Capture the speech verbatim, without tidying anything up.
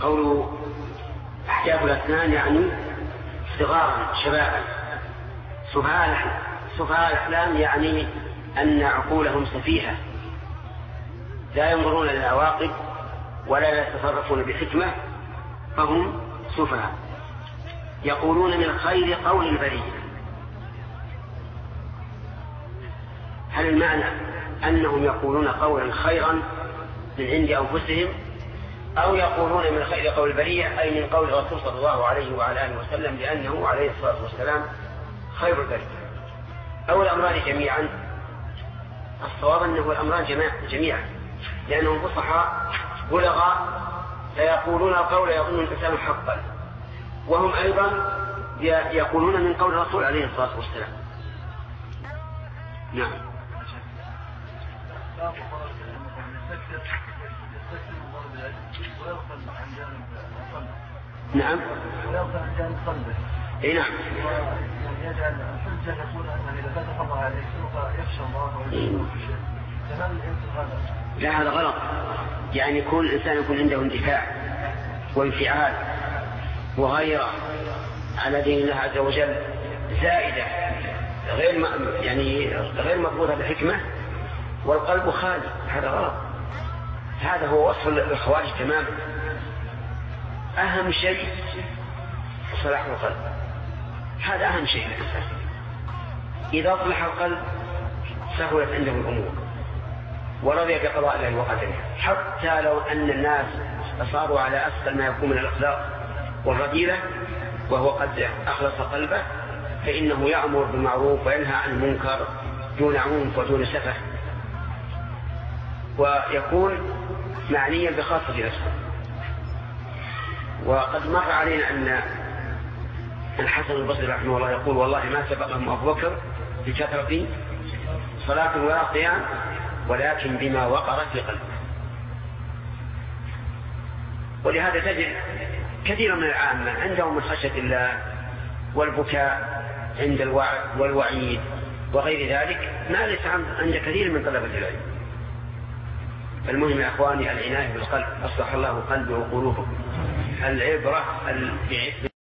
قوله أحجاب الأسنان يعني صغارا شبابا. سفهاء الأحلام يعني أن عقولهم سفيهة لا ينظرون للعواقب ولا يتصرفون بحكمة فهم سفهاء. يقولون من خير قول البرية. هل المعنى أنهم يقولون قولا خيرا من عند أنفسهم أو يقولون من خير قول البرية أي من قول الرسول صلى الله عليه وعلى آله وسلم لأنه عليه الصلاة والسلام خير البرية أو الأمران جميعا؟ الصواب أنه الأمران جميعا لأنهم فصحاء بلغاء سيقولون القول يظن الإنسان حقا وهم أيضا يقولون من قول الرسول عليه الصلاة والسلام. نعم. نعم. اي نعم. يجعل الحجة يقول أنه إذا فتح الله عليه سوف يخشى الله ويخشى. لا هذا غلط. يعني يكون الإنسان يكون عنده اندفاع وانفعال وغيرة على دين الله عز وجل زائدة غير يعني غير مضبوطة بحكمة والقلب خالي. هذا غلط. هذا هو وصف الخوارج تماما. أهم شيء صلاح القلب. هذا أهم شيء للإنسان. إذا صلح القلب سهلت عنده الأمور ورضي بقضاء الله وقدره حتى لو أن الناس صاروا على أسفل ما يكون من الأخلاق والرذيلة وهو قد أخلص قلبه فإنه يأمر بالمعروف وينهى عن المنكر دون عنف ودون سفه ويكون معنيا بخاصة نفسه. وقد مر علينا أن الحسن البصري رحمه الله يقول والله ما سبقهم أبو بكر بكثرة صلاة ولا قيام ولكن بما وقر في قلبه. ولهذا تجد كثيرا من العامة عندهم من خشية الله والبكاء عند الوعد والوعيد وغير ذلك ما ليس عند كثير من طلبة العلم. المهم يا أخواني العناية بالقلب. أصلح الله قلبه وقلوبكم. العبرة